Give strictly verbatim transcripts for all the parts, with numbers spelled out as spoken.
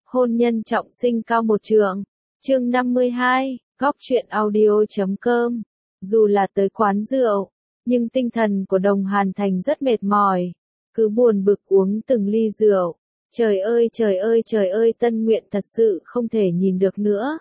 Hôn nhân trọng sinh cao một trượng. Chương năm mươi hai, góc truyện audio chấm com. Dù là tới quán rượu, nhưng tinh thần của Đồng Hàn Thành rất mệt mỏi, cứ buồn bực uống từng ly rượu. Trời ơi trời ơi trời ơi, Tân Nguyện thật sự không thể nhìn được nữa.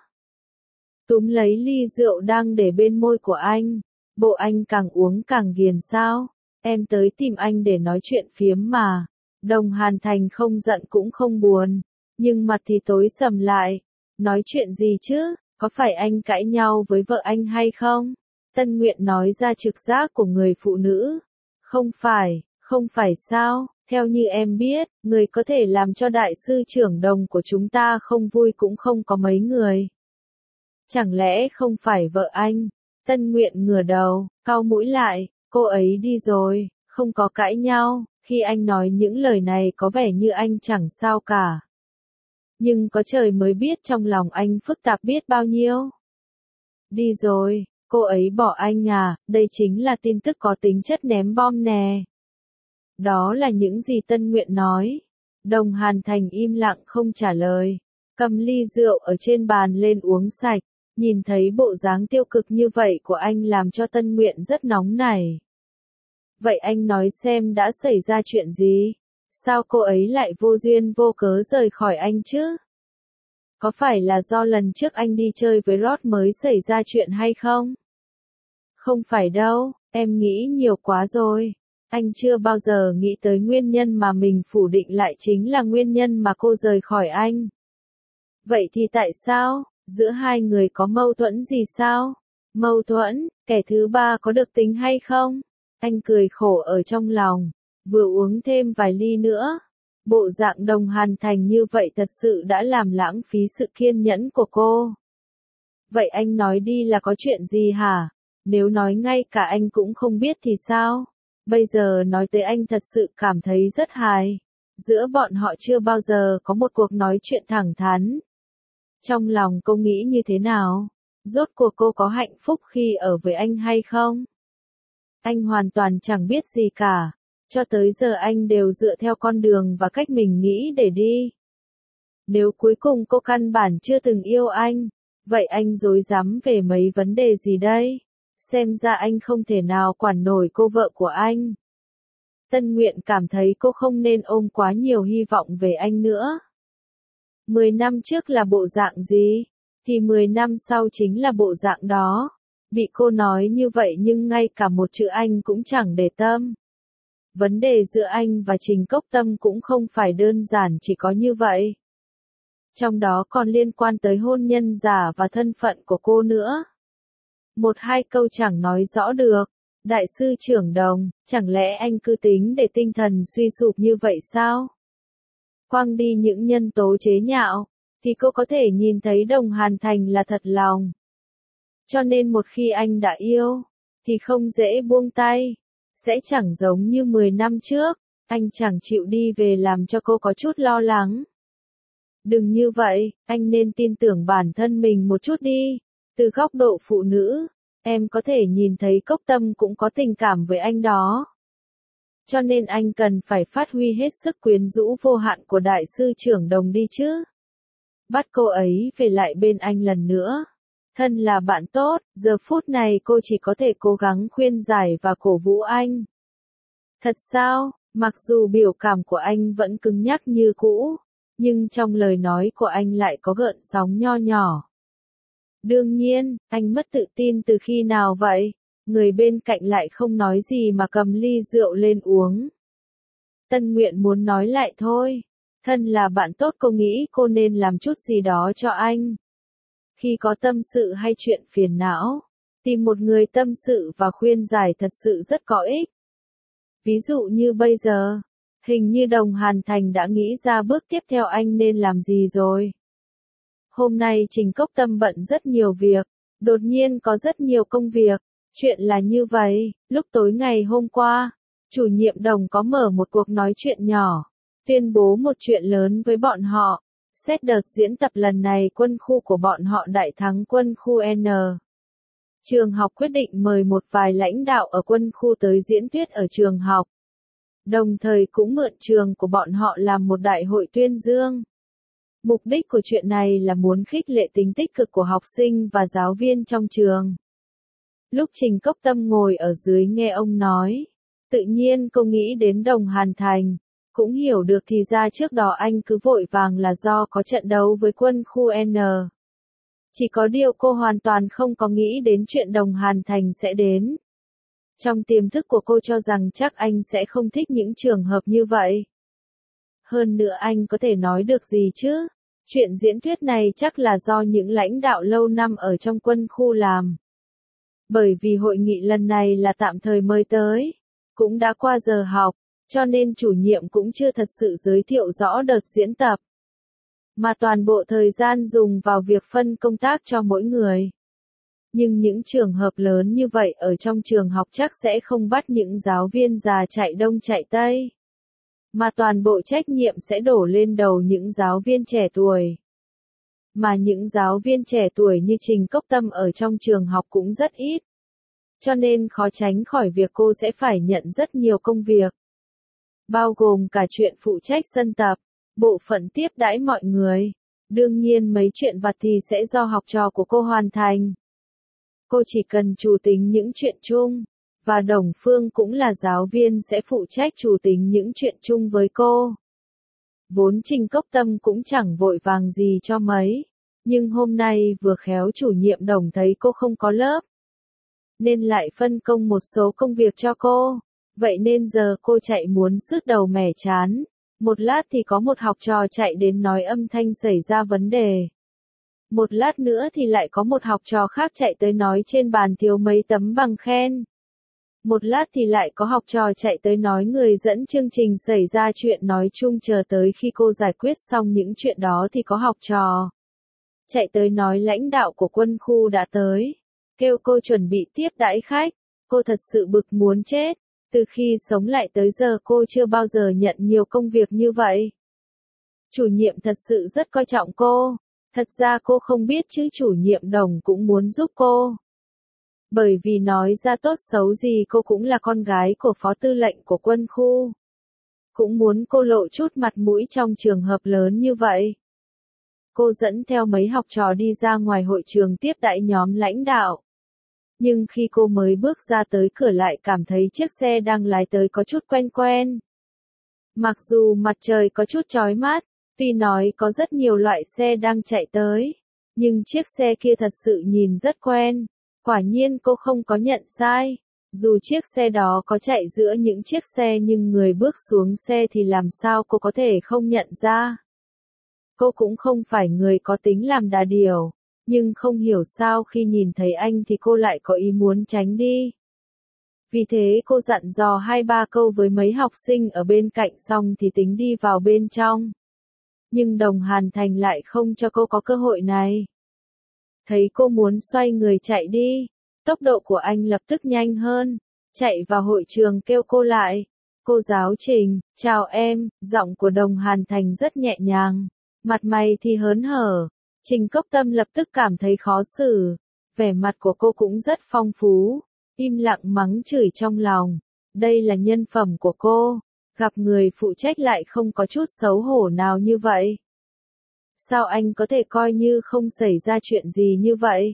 Túm lấy ly rượu đang để bên môi của anh, bộ anh càng uống càng ghiền sao? Em tới tìm anh để nói chuyện phiếm mà. Đồng Hàn Thành không giận cũng không buồn, nhưng mặt thì tối sầm lại. Nói chuyện gì chứ, có phải anh cãi nhau với vợ anh hay không? Tân Nguyện nói ra trực giác của người phụ nữ. Không phải, không phải sao, theo như em biết, người có thể làm cho đại sư trưởng Đồng của chúng ta không vui cũng không có mấy người. Chẳng lẽ không phải vợ anh? Tân Nguyện ngửa đầu, cau mũi lại, cô ấy đi rồi, không có cãi nhau. Khi anh nói những lời này có vẻ như anh chẳng sao cả. Nhưng có trời mới biết trong lòng anh phức tạp biết bao nhiêu. Đi rồi, cô ấy bỏ anh à, đây chính là tin tức có tính chất ném bom nè. Đó là những gì Tân Nguyện nói. Đồng Hàn Thành im lặng không trả lời, cầm ly rượu ở trên bàn lên uống sạch. Nhìn thấy bộ dáng tiêu cực như vậy của anh làm cho Tân Nguyện rất nóng nảy. Vậy anh nói xem đã xảy ra chuyện gì? Sao cô ấy lại vô duyên vô cớ rời khỏi anh chứ? Có phải là do lần trước anh đi chơi với Rod mới xảy ra chuyện hay không? Không phải đâu, em nghĩ nhiều quá rồi. Anh chưa bao giờ nghĩ tới nguyên nhân mà mình phủ định lại chính là nguyên nhân mà cô rời khỏi anh. Vậy thì tại sao? Giữa hai người có mâu thuẫn gì sao? Mâu thuẫn, kẻ thứ ba có được tính hay không? Anh cười khổ ở trong lòng, vừa uống thêm vài ly nữa. Bộ dạng Đồng Hàn Thành như vậy thật sự đã làm lãng phí sự kiên nhẫn của cô. Vậy anh nói đi là có chuyện gì hả? Nếu nói ngay cả anh cũng không biết thì sao? Bây giờ nói tới anh thật sự cảm thấy rất hài. Giữa bọn họ chưa bao giờ có một cuộc nói chuyện thẳng thắn. Trong lòng cô nghĩ như thế nào? Rốt cuộc cô có hạnh phúc khi ở với anh hay không? Anh hoàn toàn chẳng biết gì cả. Cho tới giờ anh đều dựa theo con đường và cách mình nghĩ để đi. Nếu cuối cùng cô căn bản chưa từng yêu anh, vậy anh dối dám về mấy vấn đề gì đây? Xem ra anh không thể nào quản nổi cô vợ của anh. Tân Nguyện cảm thấy cô không nên ôm quá nhiều hy vọng về anh nữa. Mười năm trước là bộ dạng gì, thì mười năm sau chính là bộ dạng đó. Bị cô nói như vậy nhưng ngay cả một chữ anh cũng chẳng để tâm. Vấn đề giữa anh và Trình Cốc Tâm cũng không phải đơn giản chỉ có như vậy. Trong đó còn liên quan tới hôn nhân giả và thân phận của cô nữa. Một hai câu chẳng nói rõ được. Đại sư trưởng Đồng, chẳng lẽ anh cứ tính để tinh thần suy sụp như vậy sao? Quăng đi những nhân tố chế nhạo, thì cô có thể nhìn thấy Đồng Hàn Thành là thật lòng. Cho nên một khi anh đã yêu, thì không dễ buông tay. Sẽ chẳng giống như mười năm trước, anh chẳng chịu đi về làm cho cô có chút lo lắng. Đừng như vậy, anh nên tin tưởng bản thân mình một chút đi. Từ góc độ phụ nữ, em có thể nhìn thấy Cốc Tâm cũng có tình cảm với anh đó. Cho nên anh cần phải phát huy hết sức quyến rũ vô hạn của đại sư trưởng Đồng đi chứ. Bắt cô ấy về lại bên anh lần nữa. Thân là bạn tốt, giờ phút này cô chỉ có thể cố gắng khuyên giải và cổ vũ anh. Thật sao, mặc dù biểu cảm của anh vẫn cứng nhắc như cũ, nhưng trong lời nói của anh lại có gợn sóng nho nhỏ. Đương nhiên, anh mất tự tin từ khi nào vậy? Người bên cạnh lại không nói gì mà cầm ly rượu lên uống. Tân Nguyện muốn nói lại thôi. Thân là bạn tốt, cô nghĩ cô nên làm chút gì đó cho anh. Khi có tâm sự hay chuyện phiền não, tìm một người tâm sự và khuyên giải thật sự rất có ích. Ví dụ như bây giờ, hình như Đồng Hàn Thành đã nghĩ ra bước tiếp theo anh nên làm gì rồi. Hôm nay Trình Cốc Tâm bận rất nhiều việc, đột nhiên có rất nhiều công việc. Chuyện là như vậy, lúc tối ngày hôm qua, chủ nhiệm Đồng có mở một cuộc nói chuyện nhỏ, tuyên bố một chuyện lớn với bọn họ. Xét đợt diễn tập lần này quân khu của bọn họ đại thắng quân khu N. Trường học quyết định mời một vài lãnh đạo ở quân khu tới diễn thuyết ở trường học. Đồng thời cũng mượn trường của bọn họ làm một đại hội tuyên dương. Mục đích của chuyện này là muốn khích lệ tính tích cực của học sinh và giáo viên trong trường. Lúc Trình Cốc Tâm ngồi ở dưới nghe ông nói, tự nhiên cô nghĩ đến Đồng Hàn Thành, cũng hiểu được thì ra trước đó anh cứ vội vàng là do có trận đấu với quân khu N. Chỉ có điều cô hoàn toàn không có nghĩ đến chuyện Đồng Hàn Thành sẽ đến. Trong tiềm thức của cô cho rằng chắc anh sẽ không thích những trường hợp như vậy. Hơn nữa anh có thể nói được gì chứ? Chuyện diễn thuyết này chắc là do những lãnh đạo lâu năm ở trong quân khu làm. Bởi vì hội nghị lần này là tạm thời mời tới, cũng đã qua giờ học, cho nên chủ nhiệm cũng chưa thật sự giới thiệu rõ đợt diễn tập. Mà toàn bộ thời gian dùng vào việc phân công tác cho mỗi người. Nhưng những trường hợp lớn như vậy ở trong trường học chắc sẽ không bắt những giáo viên già chạy đông chạy tây. Mà toàn bộ trách nhiệm sẽ đổ lên đầu những giáo viên trẻ tuổi. Mà những giáo viên trẻ tuổi như Trình Cốc Tâm ở trong trường học cũng rất ít. Cho nên khó tránh khỏi việc cô sẽ phải nhận rất nhiều công việc. Bao gồm cả chuyện phụ trách sân tập, bộ phận tiếp đãi mọi người. Đương nhiên mấy chuyện vặt thì sẽ do học trò của cô hoàn thành. Cô chỉ cần chủ tính những chuyện chung, và Đồng Phương cũng là giáo viên sẽ phụ trách chủ tính những chuyện chung với cô. Vốn Trình Cốc Tâm cũng chẳng vội vàng gì cho mấy, nhưng hôm nay vừa khéo chủ nhiệm Đồng thấy cô không có lớp, nên lại phân công một số công việc cho cô, vậy nên giờ cô chạy muốn sứt đầu mẻ chán. Một lát thì có một học trò chạy đến nói âm thanh xảy ra vấn đề. Một lát nữa thì lại có một học trò khác chạy tới nói trên bàn thiếu mấy tấm bằng khen. Một lát thì lại có học trò chạy tới nói người dẫn chương trình xảy ra chuyện nói chung, chờ tới khi cô giải quyết xong những chuyện đó thì có học trò chạy tới nói lãnh đạo của quân khu đã tới, kêu cô chuẩn bị tiếp đãi khách. Cô thật sự bực muốn chết, từ khi sống lại tới giờ cô chưa bao giờ nhận nhiều công việc như vậy. Chủ nhiệm thật sự rất coi trọng cô, thật ra cô không biết chứ chủ nhiệm Đồng cũng muốn giúp cô. Bởi vì nói ra tốt xấu gì cô cũng là con gái của phó tư lệnh của quân khu. Cũng muốn cô lộ chút mặt mũi trong trường hợp lớn như vậy. Cô dẫn theo mấy học trò đi ra ngoài hội trường tiếp đãi nhóm lãnh đạo. Nhưng khi cô mới bước ra tới cửa lại cảm thấy chiếc xe đang lái tới có chút quen quen. Mặc dù mặt trời có chút chói mát, tuy nói có rất nhiều loại xe đang chạy tới, nhưng chiếc xe kia thật sự nhìn rất quen. Quả nhiên cô không có nhận sai. Dù chiếc xe đó có chạy giữa những chiếc xe nhưng người bước xuống xe thì làm sao cô có thể không nhận ra. Cô cũng không phải người có tính làm đà điểu, nhưng không hiểu sao khi nhìn thấy anh thì cô lại có ý muốn tránh đi. Vì thế cô dặn dò hai ba câu với mấy học sinh ở bên cạnh xong thì tính đi vào bên trong. Nhưng Đồng Hàn Thành lại không cho cô có cơ hội này. Thấy cô muốn xoay người chạy đi, tốc độ của anh lập tức nhanh hơn, chạy vào hội trường kêu cô lại. Cô giáo Trình, chào em, giọng của Đồng Hàn Thành rất nhẹ nhàng, mặt mày thì hớn hở. Trình Cốc Tâm lập tức cảm thấy khó xử, vẻ mặt của cô cũng rất phong phú, im lặng mắng chửi trong lòng. Đây là nhân phẩm của cô, gặp người phụ trách lại không có chút xấu hổ nào như vậy. Sao anh có thể coi như không xảy ra chuyện gì như vậy?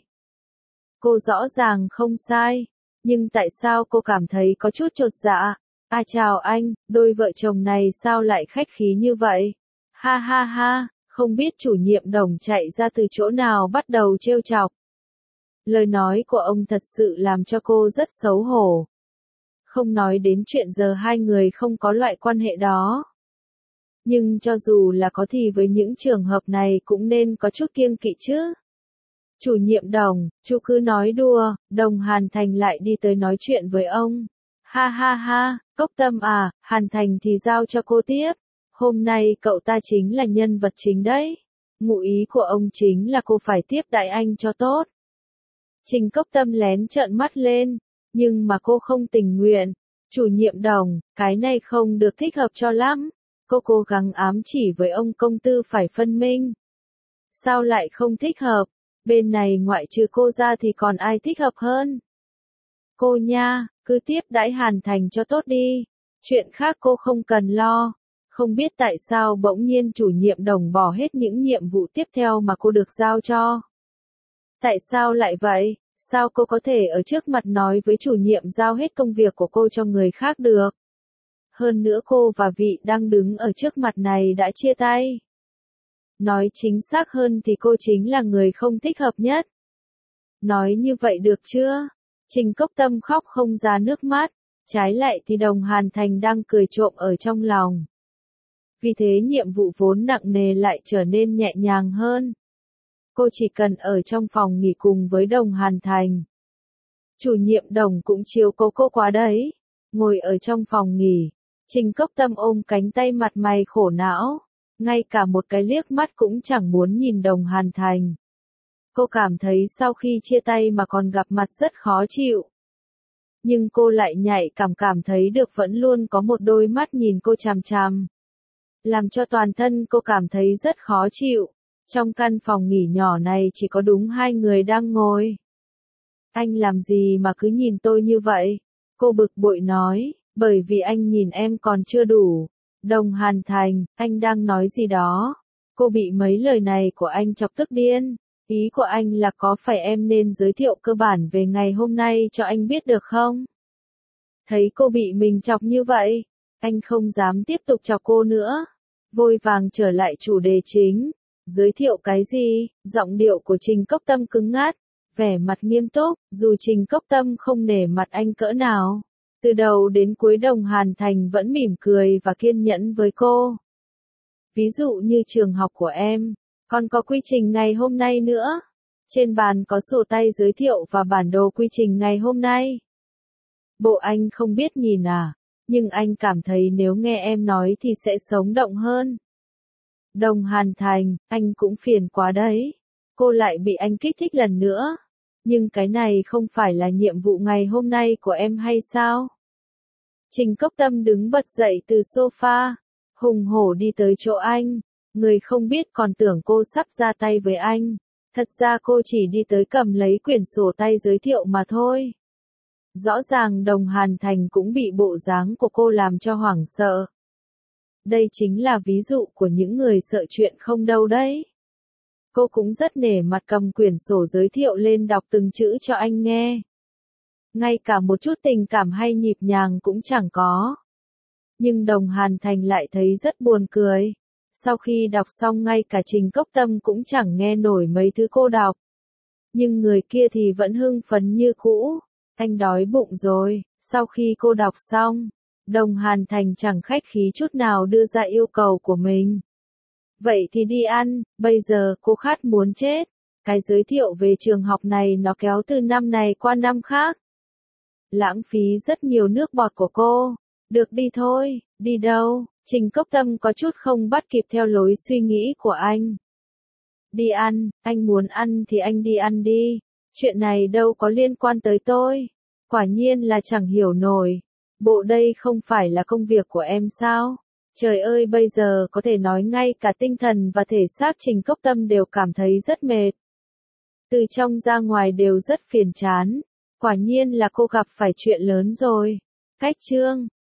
Cô rõ ràng không sai, nhưng tại sao cô cảm thấy có chút chột dạ? À chào anh, đôi vợ chồng này sao lại khách khí như vậy? Ha ha ha, không biết chủ nhiệm Đồng chạy ra từ chỗ nào bắt đầu trêu chọc. Lời nói của ông thật sự làm cho cô rất xấu hổ. Không nói đến chuyện giờ hai người không có loại quan hệ đó. Nhưng cho dù là có thì với những trường hợp này cũng nên có chút kiêng kỵ chứ. Chủ nhiệm Đồng, chú cứ nói đùa, Đồng Hàn Thành lại đi tới nói chuyện với ông. Ha ha ha, Cốc Tâm à, Hàn Thành thì giao cho cô tiếp. Hôm nay cậu ta chính là nhân vật chính đấy. Ngụ ý của ông chính là cô phải tiếp đãi anh cho tốt. Trình Cốc Tâm lén trợn mắt lên, nhưng mà cô không tình nguyện. Chủ nhiệm Đồng, cái này không được thích hợp cho lắm. Cô cố gắng ám chỉ với ông công tư phải phân minh. Sao lại không thích hợp? Bên này ngoại trừ cô ra thì còn ai thích hợp hơn? Cô nha, cứ tiếp đãi Hàn Thành cho tốt đi. Chuyện khác cô không cần lo. Không biết tại sao bỗng nhiên chủ nhiệm Đồng bỏ hết những nhiệm vụ tiếp theo mà cô được giao cho. Tại sao lại vậy? Sao cô có thể ở trước mặt nói với chủ nhiệm giao hết công việc của cô cho người khác được? Hơn nữa cô và vị đang đứng ở trước mặt này đã chia tay. Nói chính xác hơn thì cô chính là người không thích hợp nhất. Nói như vậy được chưa? Trình Cốc Tâm khóc không ra nước mắt, trái lại thì Đồng Hàn Thành đang cười trộm ở trong lòng. Vì thế nhiệm vụ vốn nặng nề lại trở nên nhẹ nhàng hơn. Cô chỉ cần ở trong phòng nghỉ cùng với Đồng Hàn Thành. Chủ nhiệm Đồng cũng chiếu cố cô quá đấy. Ngồi ở trong phòng nghỉ, Trình Cốc Tâm ôm cánh tay mặt mày khổ não, ngay cả một cái liếc mắt cũng chẳng muốn nhìn Đồng Hàn Thành. Cô cảm thấy sau khi chia tay mà còn gặp mặt rất khó chịu. Nhưng cô lại nhạy cảm cảm thấy được vẫn luôn có một đôi mắt nhìn cô chằm chằm. Làm cho toàn thân cô cảm thấy rất khó chịu. Trong căn phòng nghỉ nhỏ này chỉ có đúng hai người đang ngồi. Anh làm gì mà cứ nhìn tôi như vậy? Cô bực bội nói, bởi vì anh nhìn em còn chưa đủ. Đồng Hàn Thành, anh đang nói gì đó? Cô bị mấy lời này của anh chọc tức điên. Ý của anh là có phải em nên giới thiệu cơ bản về ngày hôm nay cho anh biết được không? Thấy cô bị mình chọc như vậy, anh không dám tiếp tục chọc cô nữa. Vội vàng trở lại chủ đề chính. Giới thiệu cái gì? Giọng điệu của Trình Cốc Tâm cứng ngắt, vẻ mặt nghiêm túc, dù Trình Cốc Tâm không nể mặt anh cỡ nào. Từ đầu đến cuối Đồng Hàn Thành vẫn mỉm cười và kiên nhẫn với cô. Ví dụ như trường học của em, còn có quy trình ngày hôm nay nữa. Trên bàn có sổ tay giới thiệu và bản đồ quy trình ngày hôm nay. Bộ anh không biết nhìn à, nhưng anh cảm thấy nếu nghe em nói thì sẽ sống động hơn. Đồng Hàn Thành, anh cũng phiền quá đấy. Cô lại bị anh kích thích lần nữa. Nhưng cái này không phải là nhiệm vụ ngày hôm nay của em hay sao? Trình Cốc Tâm đứng bật dậy từ sofa, hùng hổ đi tới chỗ anh. Người không biết còn tưởng cô sắp ra tay với anh. Thật ra cô chỉ đi tới cầm lấy quyển sổ tay giới thiệu mà thôi. Rõ ràng Đồng Hàn Thành cũng bị bộ dáng của cô làm cho hoảng sợ. Đây chính là ví dụ của những người sợ chuyện không đâu đấy. Cô cũng rất nể mặt cầm quyển sổ giới thiệu lên đọc từng chữ cho anh nghe. Ngay cả một chút tình cảm hay nhịp nhàng cũng chẳng có. Nhưng Đồng Hàn Thành lại thấy rất buồn cười. Sau khi đọc xong ngay cả Trình Cốc Tâm cũng chẳng nghe nổi mấy thứ cô đọc. Nhưng người kia thì vẫn hưng phấn như cũ. Anh đói bụng rồi. Sau khi cô đọc xong, Đồng Hàn Thành chẳng khách khí chút nào đưa ra yêu cầu của mình. Vậy thì đi ăn, bây giờ cô khát muốn chết. Cái giới thiệu về trường học này nó kéo từ năm này qua năm khác. Lãng phí rất nhiều nước bọt của cô. Được đi thôi, đi đâu? Trình Cốc Tâm có chút không bắt kịp theo lối suy nghĩ của anh. Đi ăn, anh muốn ăn thì anh đi ăn đi. Chuyện này đâu có liên quan tới tôi. Quả nhiên là chẳng hiểu nổi. Bộ đây không phải là công việc của em sao? Trời ơi, bây giờ có thể nói ngay cả tinh thần và thể xác Trình Cốc Tâm đều cảm thấy rất mệt. Từ trong ra ngoài đều rất phiền chán. Quả nhiên là cô gặp phải chuyện lớn rồi. Cách chương